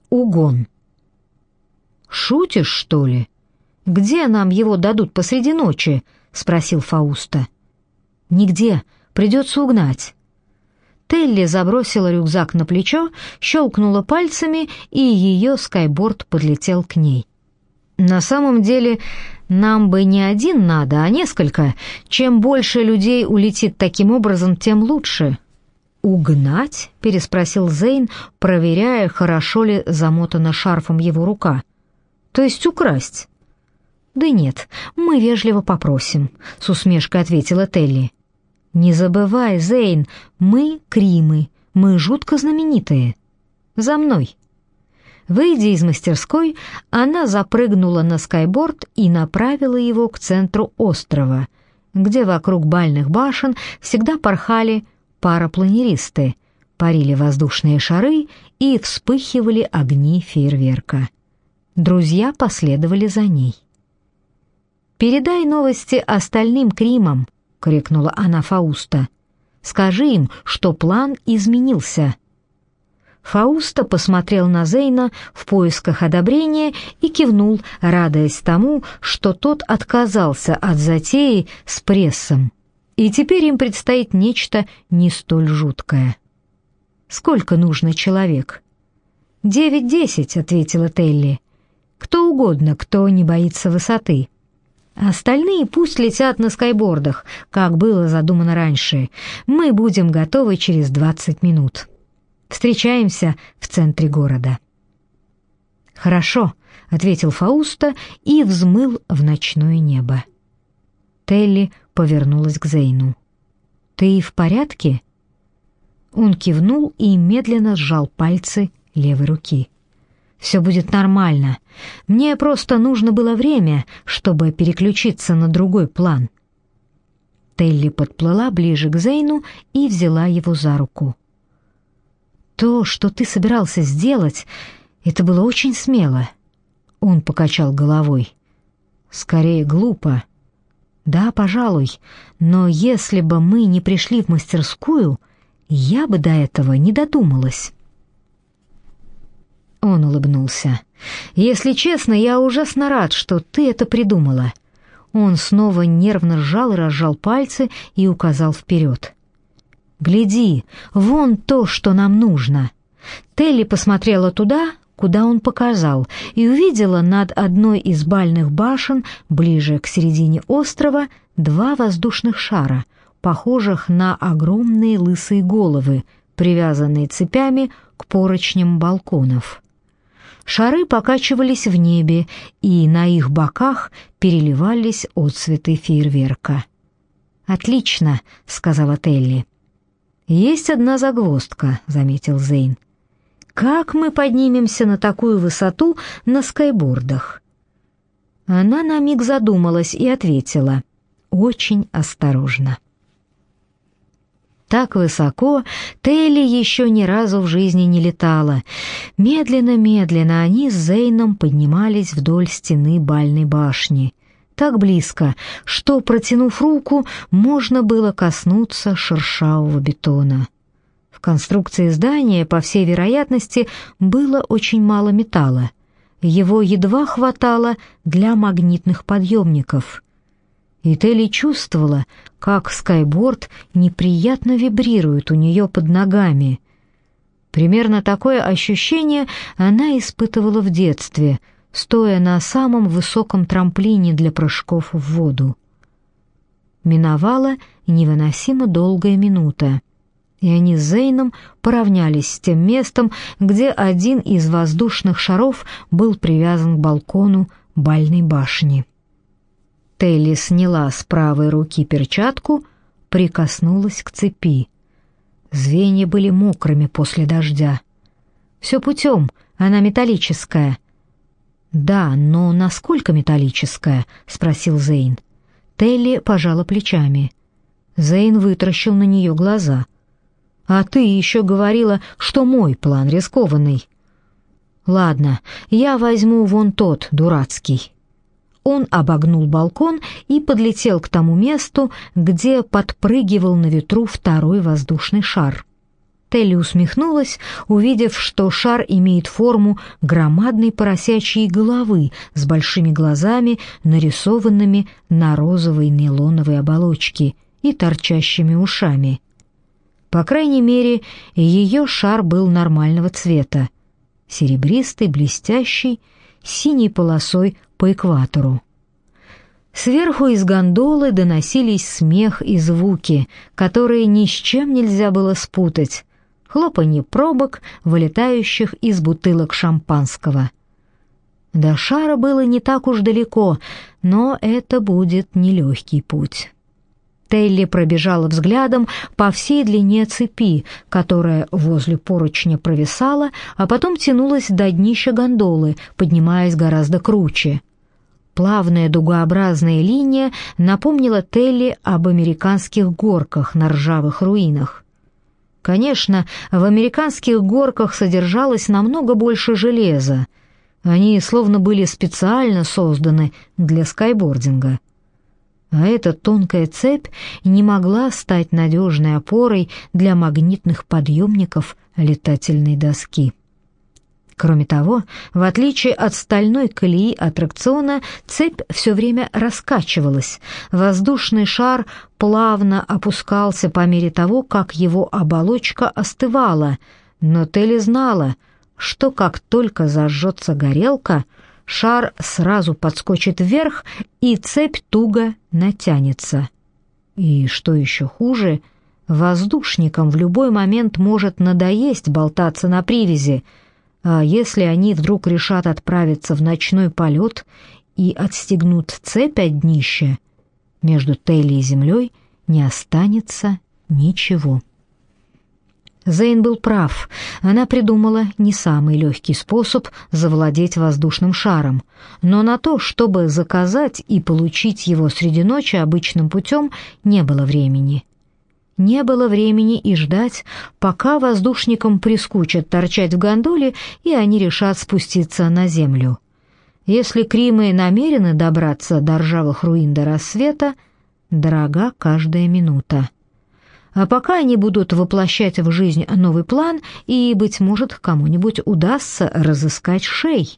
угон. «Шутишь, что ли? Где нам его дадут посреди ночи?» — спросил Фауста. «Нигде. Придется угнать». Телли забросила рюкзак на плечо, щелкнула пальцами, и ее скайборд подлетел к ней. «На самом деле, нам бы не один надо, а несколько. Чем больше людей улетит таким образом, тем лучше». «Угнать?» — переспросил Зейн, проверяя, хорошо ли замотана шарфом его рука. «То есть украсть?» «Да нет, мы вежливо попросим», — с усмешкой ответила Телли. «Не забывай, Зейн, мы Кримы, мы жутко знаменитые. За мной». Выйдя из мастерской, она запрыгнула на скайборд и направила его к центру острова, где вокруг бальных башен всегда порхали парапланеристы, парили воздушные шары и вспыхивали огни фейерверка. Друзья последовали за ней. «Передай новости остальным Кримам», — крикнула она Фауста. «Скажи им, что план изменился». Фауста посмотрел на Зейна в поисках одобрения и кивнул, радуясь тому, что тот отказался от затеи с прессом, и теперь им предстоит нечто не столь жуткое. «Сколько нужно человек?» 9-10, — ответила Телли. «Кто угодно, кто не боится высоты. Остальные пусть летят на скайбордах, как было задумано раньше. Мы будем готовы через 20 минут. Встречаемся в центре города». «Хорошо», — ответил Фауста и взмыл в ночное небо. Телли повернулась к Зейну. «Ты в порядке?» Он кивнул и медленно сжал пальцы левой руки. «Все будет нормально. Мне просто нужно было время, чтобы переключиться на другой план». Телли подплыла ближе к Зейну и взяла его за руку. «То, что ты собирался сделать, это было очень смело». Он покачал головой. «Скорее глупо». «Да, пожалуй, но если бы мы не пришли в мастерскую, я бы до этого не додумалась». Он улыбнулся. «Если честно, я ужасно рад, что ты это придумала». Он снова нервно сжал и разжал пальцы и указал вперед. «Гляди, вон то, что нам нужно». Телли посмотрела туда, куда он показал, и увидела над одной из бальных башен, ближе к середине острова, 2 воздушных шара, похожих на огромные лысые головы, привязанные цепями к поручням балконов. Шары покачивались в небе, и на их боках переливались отсветы фейерверка. «Отлично», — сказала Телли. «Есть одна загвоздка», — заметил Зейн. «Как мы поднимемся на такую высоту на скайбордах?» Она на миг задумалась и ответила: «Очень осторожно». Так высоко Телли еще ни разу в жизни не летала. Медленно-медленно они с Зейном поднимались вдоль стены бальной башни. Так близко, что, протянув руку, можно было коснуться шершавого бетона. В конструкции здания, по всей вероятности, было очень мало металла. Его едва хватало для магнитных подъемников. И Телли чувствовала, как скайборд неприятно вибрирует у нее под ногами. Примерно такое ощущение она испытывала в детстве, стоя на самом высоком трамплине для прыжков в воду. Миновала невыносимо долгая минута, и они с Зейном поравнялись с тем местом, где один из воздушных шаров был привязан к балкону бальной башни. Телли сняла с правой руки перчатку, прикоснулась к цепи. Звенья были мокрыми после дождя. «Все путем, она металлическая». «Да, но насколько металлическая?» — спросил Зейн. Телли пожала плечами. Зейн вытаращил на нее глаза. «А ты еще говорила, что мой план рискованный». «Ладно, я возьму вон тот, дурацкий». Он обогнул балкон и подлетел к тому месту, где подпрыгивал на ветру второй воздушный шар. Телли усмехнулась, увидев, что шар имеет форму громадной поросячьей головы с большими глазами, нарисованными на розовой нейлоновой оболочке и торчащими ушами. По крайней мере, ее шар был нормального цвета, серебристый, блестящий, с синей полосой по экватору. Сверху из гондолы доносились смех и звуки, которые ни с чем нельзя было спутать. Хлопанье пробок, вылетающих из бутылок шампанского. До шара было не так уж далеко, но это будет нелегкий путь. Телли пробежала взглядом по всей длине цепи, которая возле поручня провисала, а потом тянулась до днища гондолы, поднимаясь гораздо круче. Плавная дугообразная линия напомнила Телли об американских горках на ржавых руинах. Конечно, в американских горках содержалось намного больше железа. Они словно были специально созданы для скайбординга. А эта тонкая цепь не могла стать надежной опорой для магнитных подъемников летательной доски. Кроме того, в отличие от стальной колеи аттракциона, цепь все время раскачивалась. Воздушный шар плавно опускался по мере того, как его оболочка остывала, но Телли знала, что как только зажжется горелка, шар сразу подскочит вверх, и цепь туго натянется. И, что еще хуже, воздушникам в любой момент может надоесть болтаться на привязи, а если они вдруг решат отправиться в ночной полет и отстегнут цепь от днища, между Телли и землей не останется ничего. Зейн был прав. Она придумала не самый легкий способ завладеть воздушным шаром, но на то, чтобы заказать и получить его среди ночи обычным путем, не было времени. Не было времени и ждать, пока воздушникам прискучат торчать в гондоле, и они решат спуститься на землю. Если Кримы намерены добраться до ржавых руин до рассвета, дорога каждая минута. А пока они будут воплощать в жизнь новый план, и, быть может, кому-нибудь удастся разыскать Шей.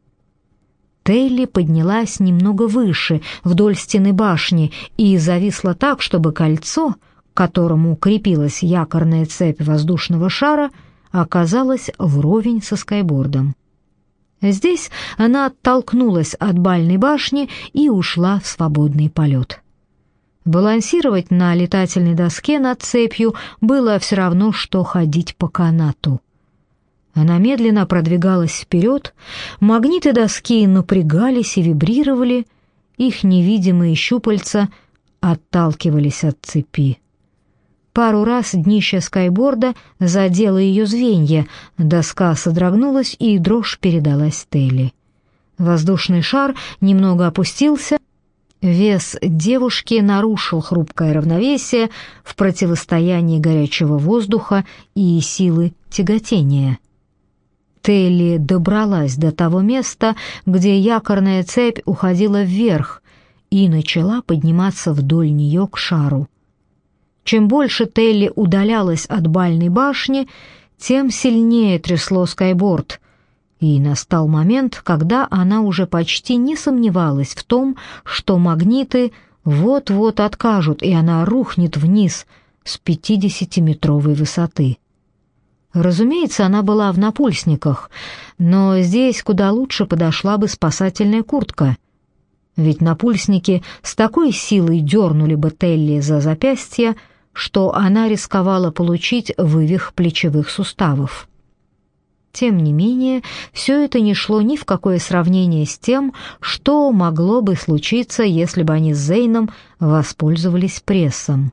Телли поднялась немного выше, вдоль стены башни, и зависла так, чтобы кольцо, к которому крепилась якорная цепь воздушного шара, оказалась вровень со скайбордом. Здесь она оттолкнулась от бальной башни и ушла в свободный полет. Балансировать на летательной доске над цепью было все равно, что ходить по канату. Она медленно продвигалась вперед, магниты доски напрягались и вибрировали, их невидимые щупальца отталкивались от цепи. Пару раз днище скайборда задело ее звенья, доска содрогнулась, и дрожь передалась Телли. Воздушный шар немного опустился, вес девушки нарушил хрупкое равновесие в противостоянии горячего воздуха и силы тяготения. Телли добралась до того места, где якорная цепь уходила вверх, и начала подниматься вдоль нее к шару. Чем больше Телли удалялась от бальной башни, тем сильнее трясло скайборд, и настал момент, когда она уже почти не сомневалась в том, что магниты вот-вот откажут, и она рухнет вниз с 50-метровой высоты. Разумеется, она была в напульсниках, но здесь куда лучше подошла бы спасательная куртка, ведь напульсники с такой силой дернули бы Телли за запястье, что она рисковала получить вывих плечевых суставов. Тем не менее, все это не шло ни в какое сравнение с тем, что могло бы случиться, если бы они с Зейном воспользовались прессом.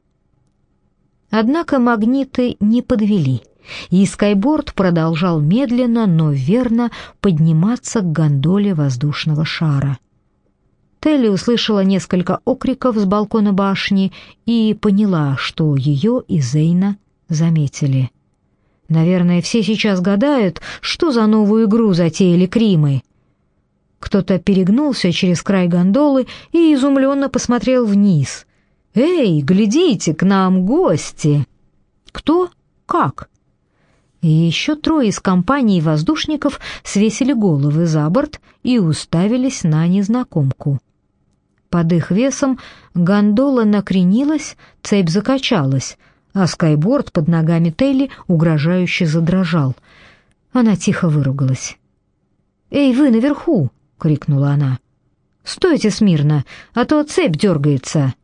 Однако магниты не подвели, и скайборд продолжал медленно, но верно подниматься к гондоле воздушного шара. Телли услышала несколько окриков с балкона башни и поняла, что ее и Зейна заметили. Наверное, все сейчас гадают, что за новую игру затеяли Кримы. Кто-то перегнулся через край гондолы и изумленно посмотрел вниз. «Эй, глядите, к нам гости!» «Кто? Как?» И еще трое из компании воздушников свесили головы за борт и уставились на незнакомку. Под их весом гондола накренилась, цепь закачалась, а скайборд под ногами Телли угрожающе задрожал. Она тихо выругалась. «Эй, вы наверху!» — крикнула она. «Стойте смирно, а то цепь дергается!»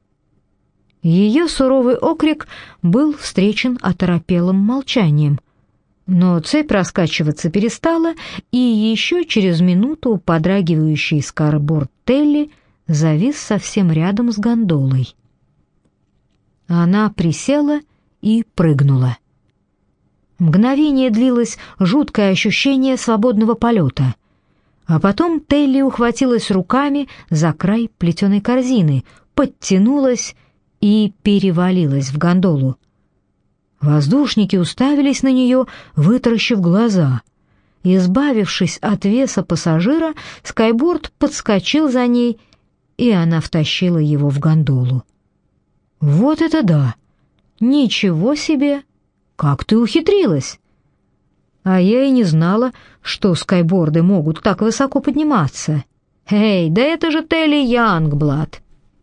Ее суровый окрик был встречен оторопелым молчанием. Но цепь раскачиваться перестала, и еще через минуту подрагивающий скайборд Телли завис совсем рядом с гондолой. Она присела и прыгнула. Мгновение длилось жуткое ощущение свободного полета, а потом Телли ухватилась руками за край плетеной корзины, подтянулась и перевалилась в гондолу. Воздушники уставились на нее, вытаращив глаза. Избавившись от веса пассажира, скайборд подскочил за ней, и она втащила его в гондолу. «Вот это да! Ничего себе! Как ты ухитрилась!» «А я и не знала, что скайборды могут так высоко подниматься. Эй, да это же Телли Янгблад!»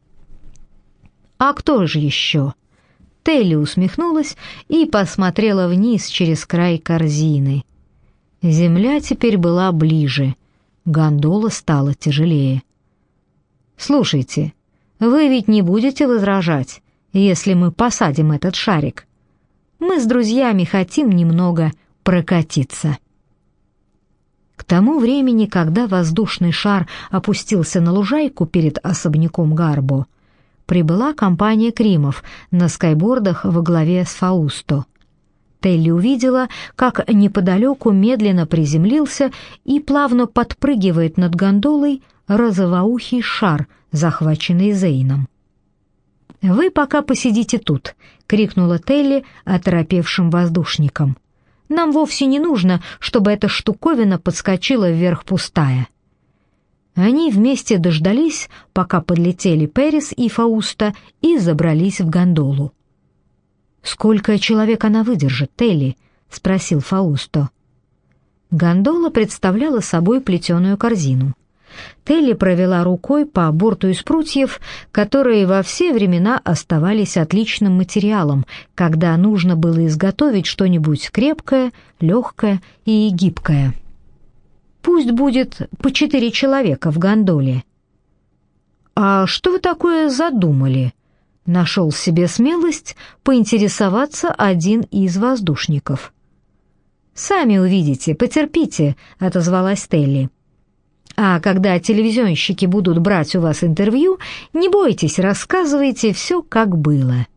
«А кто же еще?» Телли усмехнулась и посмотрела вниз через край корзины. Земля теперь была ближе, гондола стала тяжелее. «Слушайте, вы ведь не будете возражать, если мы посадим этот шарик? Мы с друзьями хотим немного прокатиться». К тому времени, когда воздушный шар опустился на лужайку перед особняком Гарбо, прибыла компания Кримов на скайбордах во главе с Фаусто. Телли увидела, как неподалеку медленно приземлился и плавно подпрыгивает над гондолой розовоухий шар, захваченный Зейном. «Вы пока посидите тут», — крикнула Телли оторопевшим воздушникам. «Нам вовсе не нужно, чтобы эта штуковина подскочила вверх пустая». Они вместе дождались, пока подлетели Перес и Фауста, и забрались в гондолу. «Сколько человек она выдержит, Телли?» — спросил Фаусто. Гондола представляла собой плетеную корзину. Телли провела рукой по борту из прутьев, которые во все времена оставались отличным материалом, когда нужно было изготовить что-нибудь крепкое, легкое и гибкое. «Пусть будет по 4 человека в гондоле». «А что вы такое задумали?» — нашел в себе смелость поинтересоваться один из воздушников. «Сами увидите, потерпите», — отозвалась Телли. «А когда телевизионщики будут брать у вас интервью, не бойтесь, рассказывайте все, как было».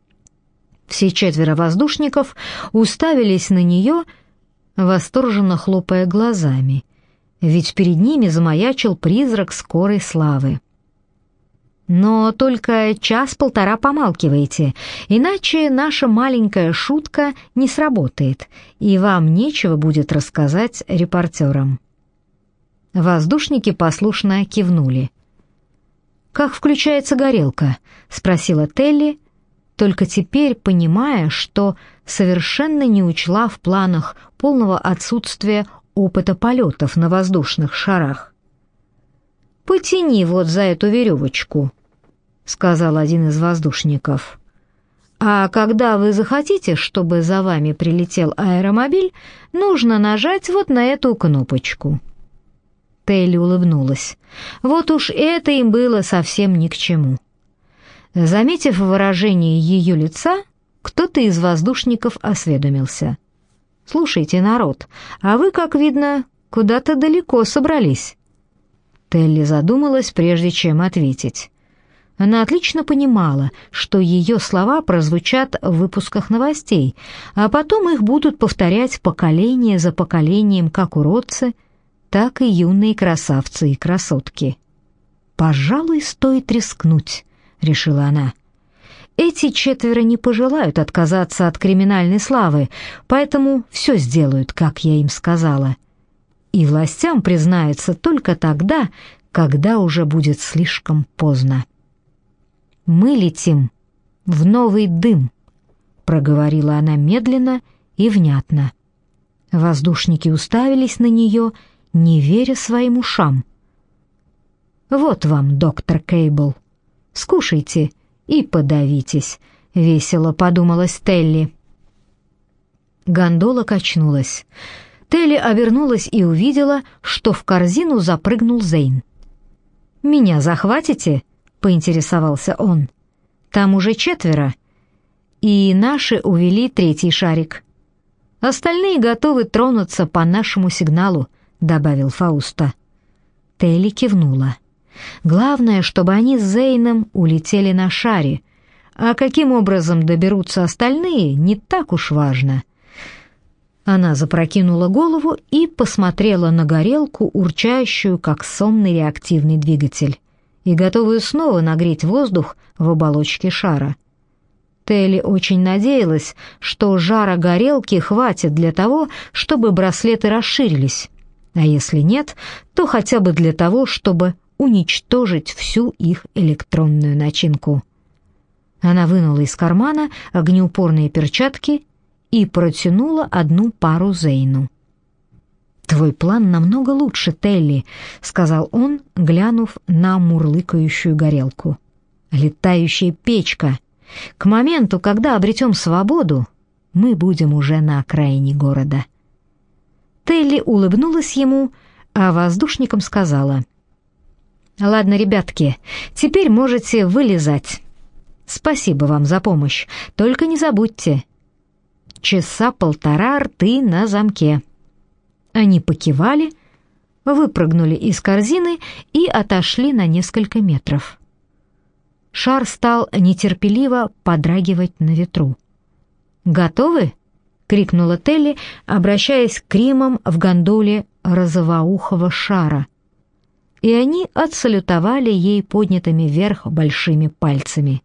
Все 4 воздушников уставились на нее, восторженно хлопая глазами, ведь перед ними замаячил призрак скорой славы. «Но только час-полтора помалкивайте, иначе наша маленькая шутка не сработает, и вам нечего будет рассказать репортерам». Воздушники послушно кивнули. «Как включается горелка?» — спросила Телли, только теперь понимая, что совершенно не учла в планах полного отсутствия опыта полетов на воздушных шарах. «Потяни вот за эту веревочку», — сказал один из воздушников. «А когда вы захотите, чтобы за вами прилетел аэромобиль, нужно нажать вот на эту кнопочку». Телли улыбнулась. Вот уж это им было совсем ни к чему. Заметив выражение ее лица, кто-то из воздушников осведомился. «Слушайте, народ, а вы, как видно, куда-то далеко собрались». Телли задумалась, прежде чем ответить. Она отлично понимала, что ее слова прозвучат в выпусках новостей, а потом их будут повторять поколение за поколением как уродцы, так и юные красавцы и красотки. «Пожалуй, стоит рискнуть», — решила она. «Эти 4 не пожелают отказаться от криминальной славы, поэтому все сделают, как я им сказала. И властям признаются только тогда, когда уже будет слишком поздно». «Мы летим в новый дым», — проговорила она медленно и внятно. Воздушники уставились на нее, не веря своим ушам. «Вот вам, доктор Кейбл, скушайте и подавитесь», — весело подумалась Телли. Гондола качнулась. Телли обернулась и увидела, что в корзину запрыгнул Зейн. «Меня захватите?» — поинтересовался он. «Там уже 4, и наши увели 3 шарик. Остальные готовы тронуться по нашему сигналу», — добавил Фауста. Телли кивнула. «Главное, чтобы они с Зейном улетели на шаре, а каким образом доберутся остальные, не так уж важно». Она запрокинула голову и посмотрела на горелку, урчащую, как сонный реактивный двигатель, и готовую снова нагреть воздух в оболочке шара. Телли очень надеялась, что жара горелки хватит для того, чтобы браслеты расширились, а если нет, то хотя бы для того, чтобы уничтожить всю их электронную начинку. Она вынула из кармана огнеупорные перчатки и протянула одну пару Зейну. «Твой план намного лучше, Телли», — сказал он, глянув на мурлыкающую горелку. «Летающая печка. К моменту, когда обретем свободу, мы будем уже на окраине города». Телли улыбнулась ему, а воздушникам сказала: «Ладно, ребятки, теперь можете вылезать. Спасибо вам за помощь, только не забудьте, 1.5 часа рты на замке». Они покивали, выпрыгнули из корзины и отошли на несколько метров. Шар стал нетерпеливо подрагивать на ветру. «Готовы?» — крикнула Телли, обращаясь к Римам в гондоле розовоухого шара. И они отсалютовали ей поднятыми вверх большими пальцами.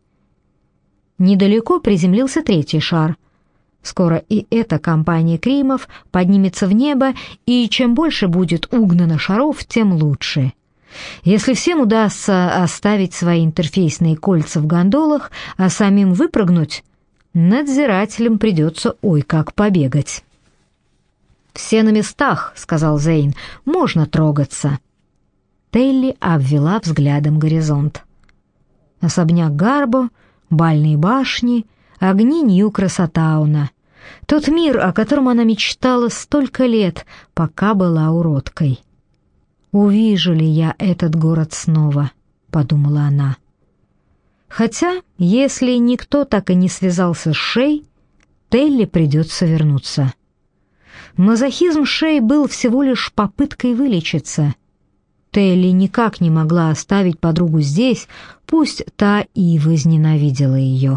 Недалеко приземлился 3 шар. Скоро и эта компания Кримов поднимется в небо, и чем больше будет угнано шаров, тем лучше. Если всем удастся оставить свои интерфейсные кольца в гондолах, а самим выпрыгнуть, надзирателям придется ой как побегать. «Все на местах», — сказал Зейн, — «можно трогаться». Телли обвела взглядом горизонт. Особняк Гарбо, бальные башни, огни Нью-Красотауна. Тот мир, о котором она мечтала столько лет, пока была уродкой. «Увижу ли я этот город снова?» — подумала она. Хотя, если никто так и не связался с Шей, Телли придется вернуться. Мазохизм Шей был всего лишь попыткой вылечиться. Телли никак не могла оставить подругу здесь, пусть та и возненавидела ее.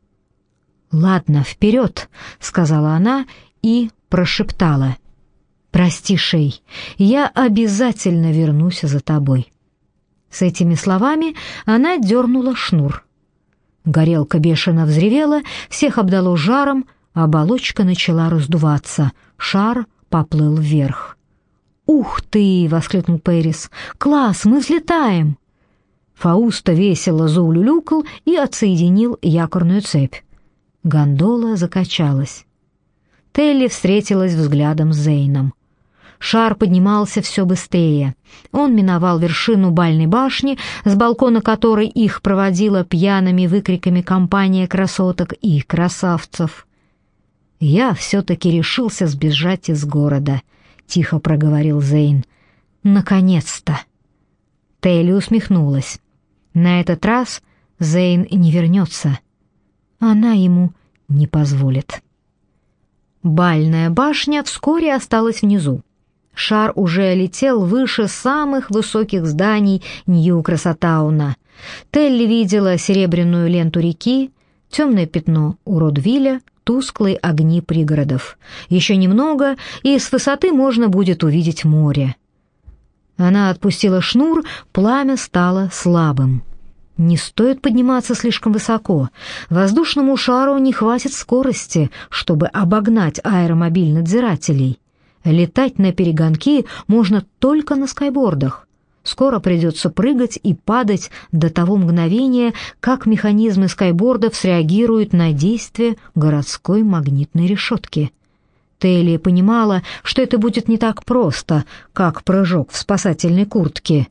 «Ладно, вперед», — сказала она и прошептала: «Прости, Шей, я обязательно вернусь за тобой». С этими словами она дернула шнур. Горелка бешено взревела, всех обдало жаром, оболочка начала раздуваться, шар поплыл вверх. «Ух ты!» — воскликнул Пэрис. «Класс, мы взлетаем!» Фауста весело заулюлюкал и отсоединил якорную цепь. Гондола закачалась. Телли встретилась взглядом с Зейном. Шар поднимался все быстрее. Он миновал вершину бальной башни, с балкона которой их проводила пьяными выкриками компания красоток и красавцев. «Я все-таки решился сбежать из города», — тихо проговорил Зейн. «Наконец-то!» Телли усмехнулась. На этот раз Зейн не вернется. Она ему не позволит. Бальная башня вскоре осталась внизу. Шар уже летел выше самых высоких зданий Нью-Красотауна. Телли видела серебряную ленту реки, темное пятно у Родвилля, тусклые огни пригородов. Еще немного, и с высоты можно будет увидеть море. Она отпустила шнур, пламя стало слабым. Не стоит подниматься слишком высоко. Воздушному шару не хватит скорости, чтобы обогнать аэромобиль надзирателей. Летать на перегонки можно только на скайбордах. Скоро придется прыгать и падать до того мгновения, как механизмы скайбордов среагируют на действие городской магнитной решетки. Телли понимала, что это будет не так просто, как прыжок в спасательной куртке.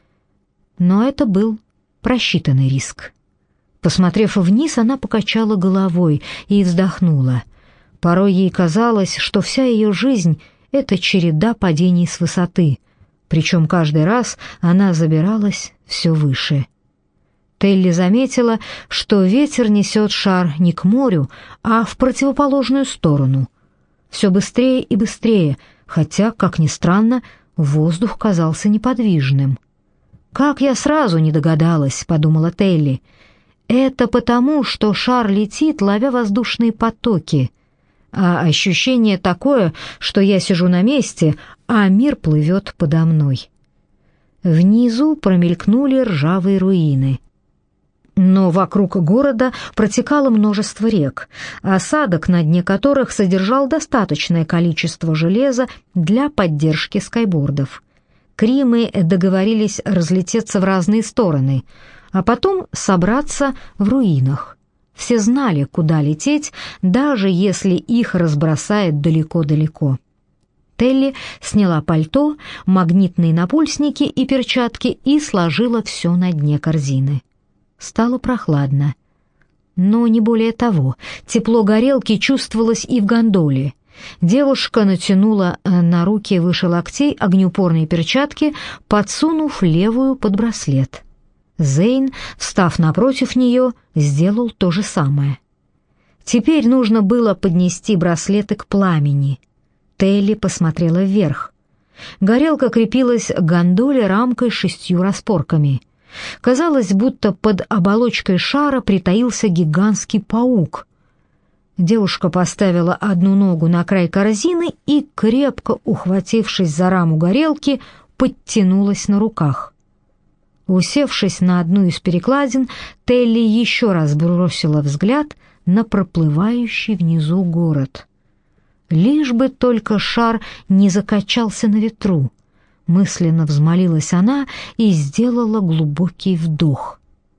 Но это был просчитанный риск. Посмотрев вниз, она покачала головой и вздохнула. Порой ей казалось, что вся ее жизнь — это череда падений с высоты, причем каждый раз она забиралась все выше. Телли заметила, что ветер несет шар не к морю, а в противоположную сторону. Все быстрее и быстрее, хотя, как ни странно, воздух казался неподвижным. «Как я сразу не догадалась», — подумала Телли. «Это потому, что шар летит, ловя воздушные потоки, а ощущение такое, что я сижу на месте, а мир плывет подо мной». Внизу промелькнули ржавые руины. Но вокруг города протекало множество рек, осадок на дне которых содержал достаточное количество железа для поддержки скайбордов. Кримы договорились разлететься в разные стороны, а потом собраться в руинах. Все знали, куда лететь, даже если их разбросает далеко-далеко. Телли сняла пальто, магнитные напульсники и перчатки и сложила все на дне корзины. Стало прохладно. Но не более того, тепло горелки чувствовалось и в гондоле. Девушка натянула на руки выше локтей огнеупорные перчатки, подсунув левую под браслет. Зейн, встав напротив нее, сделал то же самое. Теперь нужно было поднести браслеты к пламени. Телли посмотрела вверх. Горелка крепилась к гондоле рамкой с 6 распорками. Казалось, будто под оболочкой шара притаился гигантский паук. Девушка поставила одну ногу на край корзины и, крепко ухватившись за раму горелки, подтянулась на руках. Усевшись на одну из перекладин, Телли еще раз бросила взгляд на проплывающий внизу город. Лишь бы только шар не закачался на ветру. Мысленно взмолилась она и сделала глубокий вдох.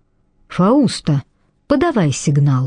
«Фауста, подавай сигнал».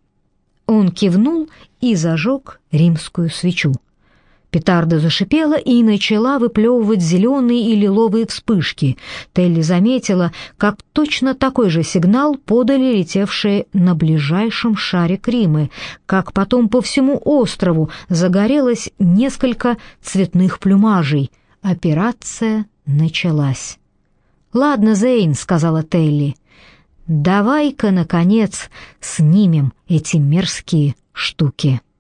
Он кивнул и зажег римскую свечу. Петарда зашипела и начала выплевывать зеленые и лиловые вспышки. Телли заметила, как точно такой же сигнал подали летевшие на ближайшем шаре Кримы, как потом по всему острову загорелось несколько цветных плюмажей. Операция началась. «Ладно, Зейн», — сказала Телли, — «давай-ка, наконец, снимем эти мерзкие штуки».